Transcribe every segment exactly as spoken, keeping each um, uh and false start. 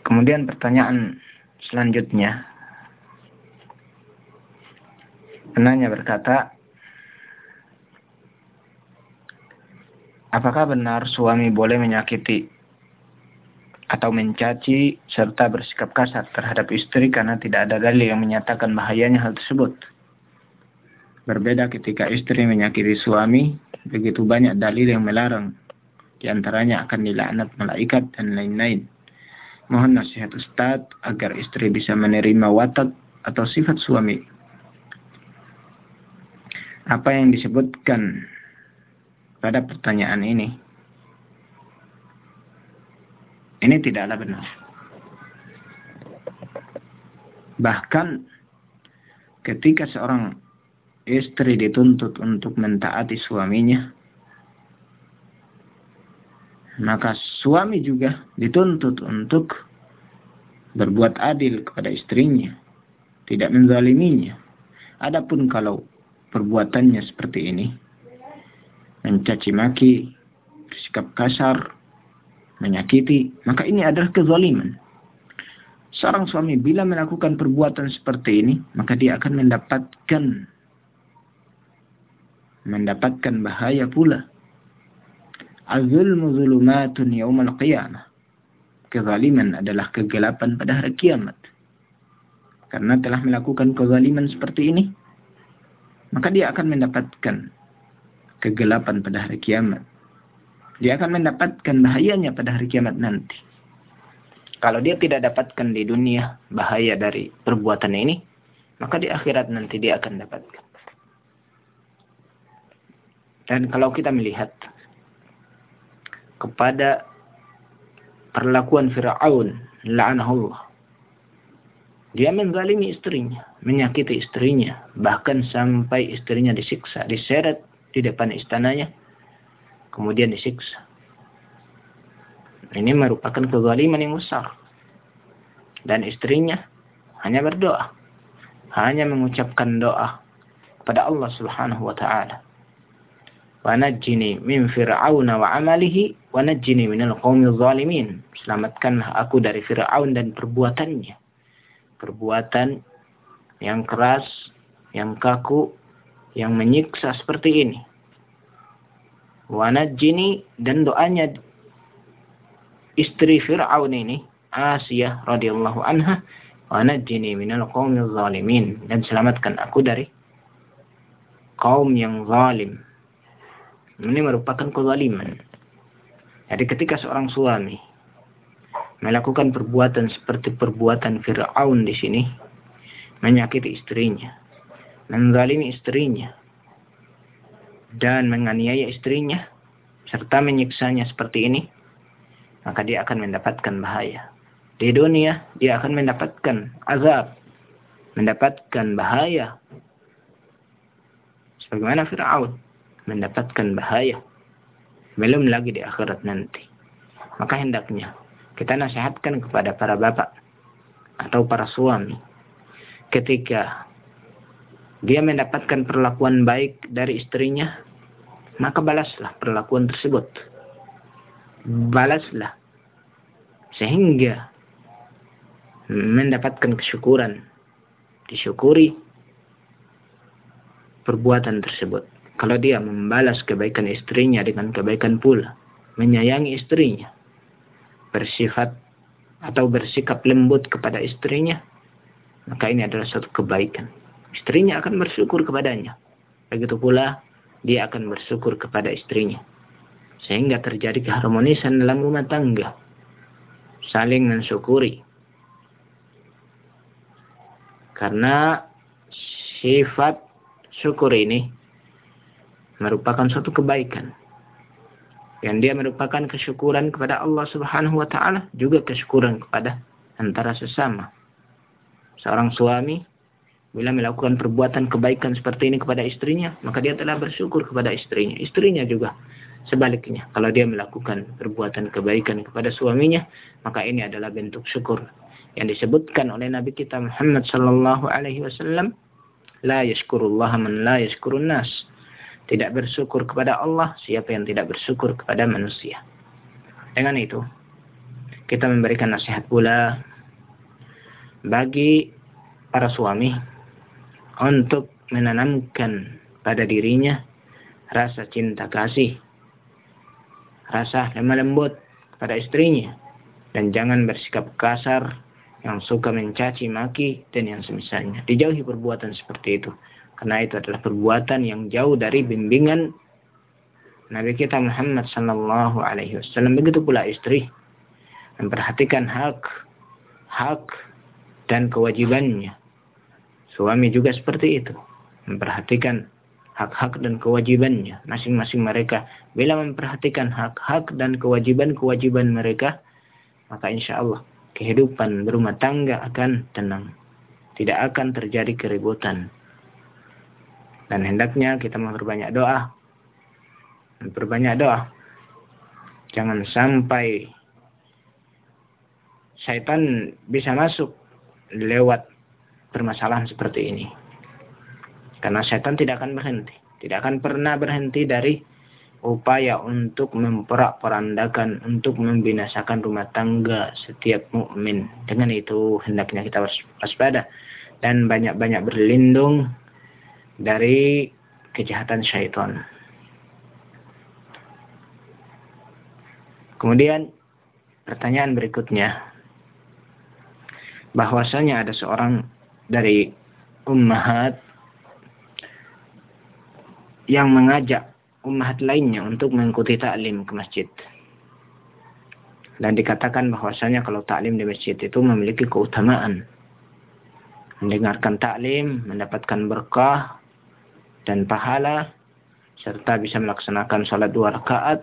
Kemudian pertanyaan selanjutnya, penanya berkata, apakah benar suami boleh menyakiti atau mencaci serta bersikap kasar terhadap istri karena tidak ada dalil yang menyatakan bahayanya hal tersebut? Berbeda ketika istri menyakiti suami, begitu banyak dalil yang melarang. Di antaranya akan dilaknat malaikat dan lain-lain. Mohon nasihat Ustaz agar istri bisa menerima watak atau sifat suami. Apa yang disebutkan pada pertanyaan ini, ini tidaklah benar. Bahkan ketika seorang istri dituntut untuk mentaati suaminya, maka suami juga dituntut untuk berbuat adil kepada istrinya, tidak menzaliminya. Adapun kalau perbuatannya seperti ini, mencaci maki, bersikap kasar, menyakiti, maka ini adalah kezaliman. Seorang suami bila melakukan perbuatan seperti ini, maka dia akan mendapatkan mendapatkan bahaya pula. Az-zulmu zulumatun yaumal qiyamah. Kezaliman adalah kegelapan pada hari kiamat. Karena telah melakukan kezaliman seperti ini, maka dia akan mendapatkan kegelapan pada hari kiamat. Dia akan mendapatkan bahayanya pada hari kiamat nanti. Kalau dia tidak dapatkan di dunia bahaya dari perbuatan ini, maka di akhirat nanti dia akan dapatkan. Dan kalau kita melihat kepada perlakuan Fir'aun, la'anahullah, dia menzalimi istrinya, menyakiti istrinya, bahkan sampai istrinya disiksa, diseret di depan istananya, kemudian disiksa. Ini merupakan kezaliman yang besar. Dan istrinya hanya berdoa, hanya mengucapkan doa kepada Allah Subhanahu wa taala. Wa najjini min fir'auna wa 'amalihi wa najjini minal qaumil zalimin. Selamatkanlah aku dari Fir'aun dan perbuatannya. Perbuatan yang keras, yang kaku, yang menyiksa seperti ini. Wa najjini, dan doanya istri Fir'aun ini, Asiyah radhiyallahu anha, wa najjini minal qaumil zalimin, dan selamatkan aku dari kaum yang zalim. Ini merupakan kezaliman. Jadi ketika seorang suami melakukan perbuatan seperti perbuatan Fir'aun di sini, menyakiti istrinya, menzalimi istrinya, dan menganiaya istrinya, serta menyiksanya seperti ini, maka dia akan mendapatkan bahaya. Di dunia, dia akan mendapatkan azab, mendapatkan bahaya. Sebagaimana Fir'aun mendapatkan bahaya. Belum lagi di akhirat nanti. Maka hendaknya kita nasihatkan kepada para bapak atau para suami, ketika dia mendapatkan perlakuan baik dari istrinya, maka balaslah perlakuan tersebut. Balaslah sehingga mendapatkan kesyukuran, disyukuri perbuatan tersebut. Kalau dia membalas kebaikan istrinya dengan kebaikan pula, menyayangi istrinya, bersifat atau bersikap lembut kepada istrinya, maka ini adalah suatu kebaikan. Istrinya akan bersyukur kepadanya. Begitu pula dia akan bersyukur kepada istrinya. Sehingga terjadi keharmonisan dalam rumah tangga. Saling mensyukuri. Karena sifat syukur ini merupakan suatu kebaikan. Yang dia merupakan kesyukuran kepada Allah Subhanahu wa taala, juga kesyukuran kepada antara sesama. Seorang suami bila melakukan perbuatan kebaikan seperti ini kepada istrinya, maka dia telah bersyukur kepada istrinya. Istrinya juga sebaliknya, kalau dia melakukan perbuatan kebaikan kepada suaminya, maka ini adalah bentuk syukur yang disebutkan oleh Nabi kita Muhammad sallallahu alaihi wasallam, la yashkurullaha man la yashkurun nas. Tidak bersyukur kepada Allah siapa yang tidak bersyukur kepada manusia. Dengan itu, kita memberikan nasihat pula bagi para suami untuk menanamkan pada dirinya rasa cinta kasih, rasa lemah lembut pada istrinya, dan jangan bersikap kasar yang suka mencaci maki dan yang semisalnya. Dijauhi perbuatan seperti itu, karena itu adalah perbuatan yang jauh dari bimbingan Nabi kita Muhammad sallallahu alaihi wasallam. Begitu pula istri, memperhatikan hak hak dan kewajibannya. Suami juga seperti itu, memperhatikan hak-hak dan kewajibannya masing-masing mereka. Bila memperhatikan hak-hak dan kewajiban-kewajiban mereka, maka insya Allah kehidupan berumah tangga akan tenang, tidak akan terjadi keributan. Dan hendaknya kita memperbanyak doa, memperbanyak doa. Jangan sampai syaitan bisa masuk lewat permasalahan seperti ini. Karena syaitan tidak akan berhenti, tidak akan pernah berhenti dari upaya untuk memperak-perandakan, untuk membinasakan rumah tangga setiap mukmin. Dengan itu hendaknya kita waspada dan banyak-banyak berlindung dari kejahatan syaitan. Kemudian pertanyaan berikutnya, bahwasanya ada seorang dari ummahat yang mengajak ummahat lainnya untuk mengikuti taklim ke masjid. Dan dikatakan bahwasanya kalau taklim di masjid itu memiliki keutamaan. Mendengarkan taklim, mendapatkan berkah dan pahala, serta bisa melaksanakan sholat dua rakaat.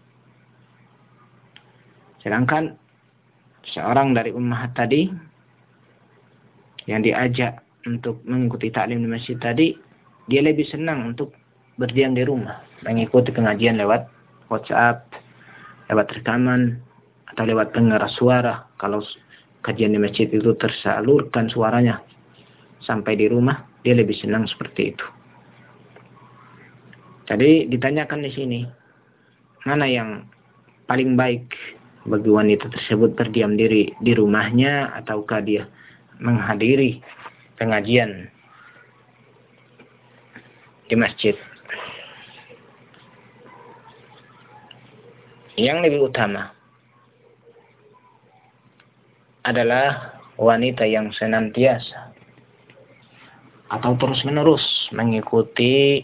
Sedangkan seorang dari ummahat tadi yang diajak untuk mengikuti taklim di masjid tadi, dia lebih senang untuk berdiam di rumah, mengikuti pengajian lewat WhatsApp, lewat rekaman, atau lewat pengeras suara. Kalau kajian di masjid itu tersalurkan suaranya sampai di rumah, dia lebih senang seperti itu. Jadi ditanyakan di sini, mana yang paling baik bagi wanita tersebut, berdiam diri di rumahnya ataukah dia menghadiri pengajian di masjid? Yang lebih utama adalah wanita yang senantiasa atau terus-menerus mengikuti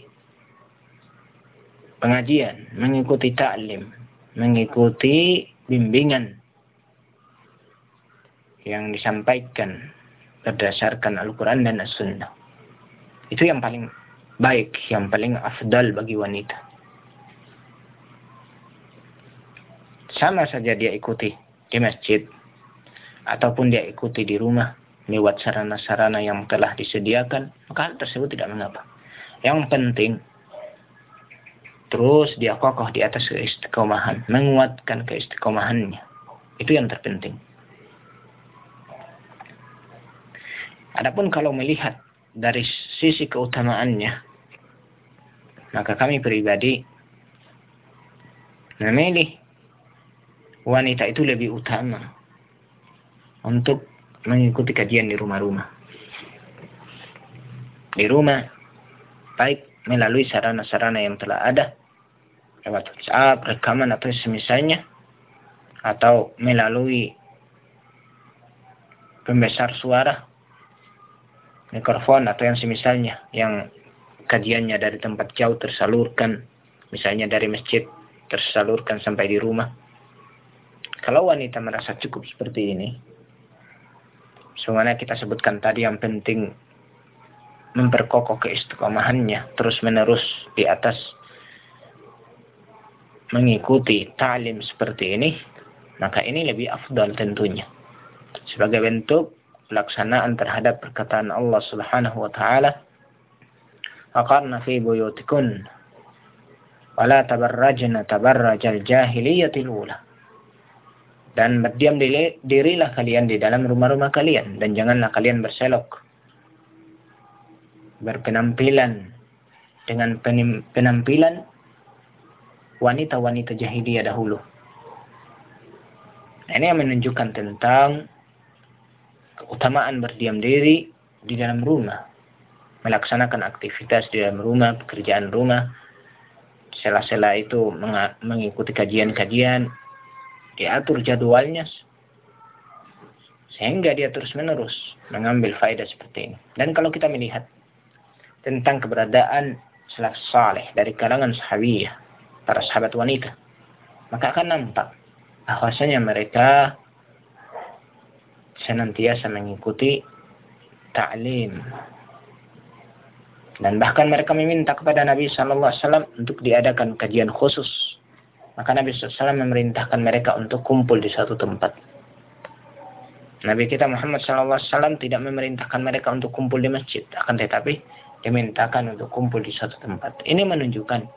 pengajian, mengikuti taklim, mengikuti bimbingan yang disampaikan berdasarkan Al-Quran dan As-Sunnah. Itu yang paling baik, yang paling afdal bagi wanita. Sama saja dia ikuti di masjid ataupun dia ikuti di rumah lewat sarana-sarana yang telah disediakan, maka hal tersebut tidak mengapa. Yang penting terus dia kokoh di atas keistiqomahan, menguatkan keistiqomahannya. Itu yang terpenting. Adapun kalau melihat dari sisi keutamaannya, maka kami pribadi memilih wanita itu lebih utama untuk mengikuti kajian di rumah-rumah. Di rumah, baik melalui sarana-sarana yang telah ada, lewat WhatsApp, rekaman atau semisalnya, atau melalui pembesar suara, mikrofon atau yang semisalnya, yang kajiannya dari tempat jauh tersalurkan, misalnya dari masjid tersalurkan sampai di rumah. Kalau wanita merasa cukup seperti ini, semuanya kita sebutkan tadi, yang penting memperkokoh keistiqomahannya terus-menerus di atas mengikuti ta'lim seperti ini, maka ini lebih afdal tentunya. Sebagai bentuk pelaksanaan terhadap perkataan Allah Subhanahu wa taala, "Aqarna fi buyutikun wa la tabarrajna tabarrajal jahiliyatil ula." Dan berdiam diri, dirilah kalian di dalam rumah-rumah kalian, dan janganlah kalian berselok, berpenampilan dengan penampilan wanita-wanita jahiliyah dahulu. Nah, ini yang menunjukkan tentang keutamaan berdiam diri di dalam rumah, melaksanakan aktivitas di dalam rumah, pekerjaan rumah, sela-sela itu mengikuti kajian-kajian, diatur jadwalnya, sehingga dia terus-menerus mengambil faedah seperti ini. Dan kalau kita melihat tentang keberadaan salaf saleh dari kalangan sahabiyah, para sahabat wanita, maka akan nampak bahwasanya mereka senantiasa mengikuti ta'lim, dan bahkan mereka meminta kepada Nabi Shallallahu Alaihi Wasallam untuk diadakan kajian khusus. Maka Nabi Shallallahu Alaihi Wasallam memerintahkan mereka untuk kumpul di satu tempat. Nabi kita Muhammad Shallallahu Alaihi Wasallam tidak memerintahkan mereka untuk kumpul di masjid, akan tetapi dimintakan untuk kumpul di satu tempat. Ini menunjukkan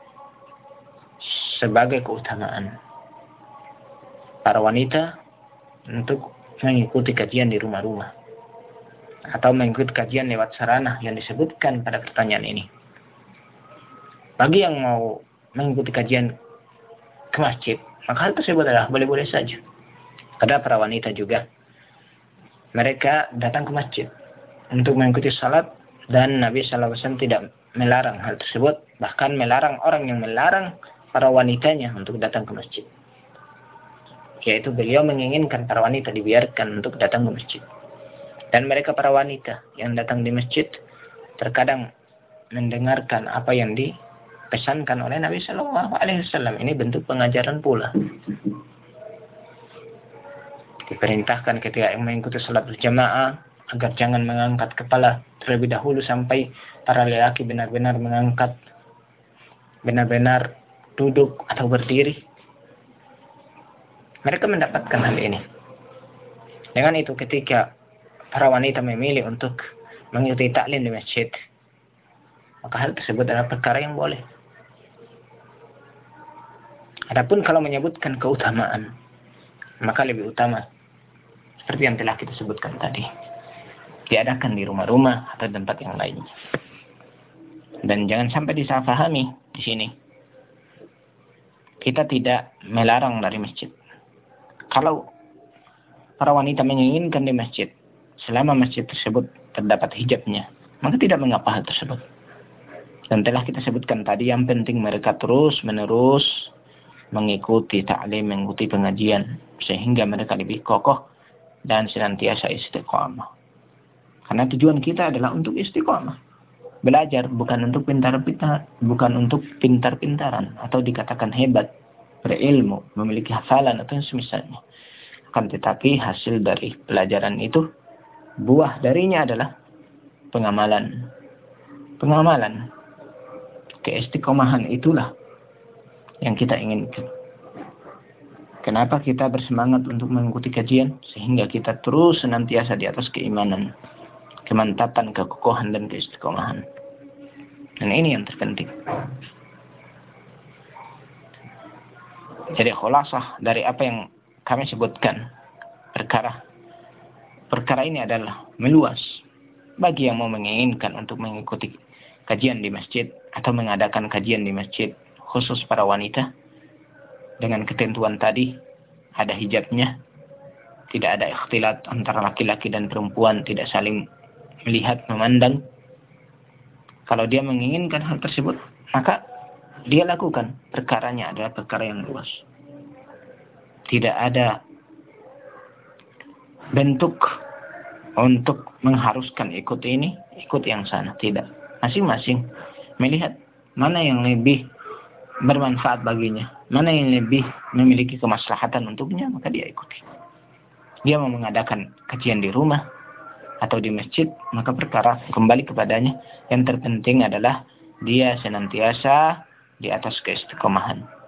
sebagai keutamaan para wanita untuk mengikuti kajian di rumah-rumah atau mengikuti kajian lewat sarana yang disebutkan pada pertanyaan ini. Bagi yang mau mengikuti kajian ke masjid, maka hal tersebut adalah boleh-boleh saja. Ada para wanita juga, mereka datang ke masjid untuk mengikuti salat, dan Nabi Shallallahu Alaihi Wasallam tidak melarang hal tersebut, bahkan melarang orang yang melarang para wanitanya untuk datang ke masjid. Yaitu beliau menginginkan para wanita dibiarkan untuk datang ke masjid. Dan mereka para wanita yang datang di masjid terkadang mendengarkan apa yang dipesankan oleh Nabi Shallallahu Alaihi Wasallam. Ini bentuk pengajaran pula. Diperintahkan ketika mengikuti salat berjamaah agar jangan mengangkat kepala terlebih dahulu sampai para lelaki benar-benar mengangkat, benar-benar duduk atau berdiri. Mereka mendapatkan hal ini. Dengan itu ketika para wanita memilih untuk mengikuti taklim di masjid, maka hal tersebut adalah perkara yang boleh. Adapun kalau menyebutkan keutamaan, maka lebih utama seperti yang telah kita sebutkan tadi, diadakan di rumah-rumah atau tempat yang lainnya. Dan jangan sampai disalahpahami di sini. Kita tidak melarang dari masjid. Kalau para wanita menginginkan di masjid, selama masjid tersebut terdapat hijabnya, maka tidak mengapa hal tersebut. Dan telah kita sebutkan tadi, yang penting mereka terus-menerus mengikuti ta'lim, mengikuti pengajian, sehingga mereka lebih kokoh dan senantiasa istiqamah. Karena tujuan kita adalah untuk istiqamah. Belajar bukan untuk pintar-pintar, bukan untuk pintar-pintaran atau dikatakan hebat, berilmu, memiliki hafalan atau semisalnya. Akan tetapi hasil dari pelajaran itu, buah darinya adalah pengamalan. Pengamalan. Keistiqomahan itulah yang kita inginkan. Kenapa kita bersemangat untuk mengikuti kajian? Sehingga kita terus senantiasa di atas keimanan, kemantapan, kekokohan, dan keistiqomahan. Dan ini yang terpenting. Jadi khulasah dari apa yang kami sebutkan, perkara perkara ini adalah meluas bagi yang mau menginginkan untuk mengikuti kajian di masjid atau mengadakan kajian di masjid khusus para wanita dengan ketentuan tadi, ada hijabnya, tidak ada ikhtilat antara laki-laki dan perempuan, tidak saling melihat, memandang. Kalau dia menginginkan hal tersebut, maka dia lakukan. Perkaranya adalah perkara yang luas. Tidak ada bentuk untuk mengharuskan ikut ini, ikut yang sana. Tidak. Masing-masing melihat mana yang lebih bermanfaat baginya, mana yang lebih memiliki kemaslahatan untuknya, maka dia ikuti. Dia mau mengadakan kajian di rumah atau di masjid, maka perkara kembali kepadanya. Yang terpenting adalah dia senantiasa di atas keistiqomahan.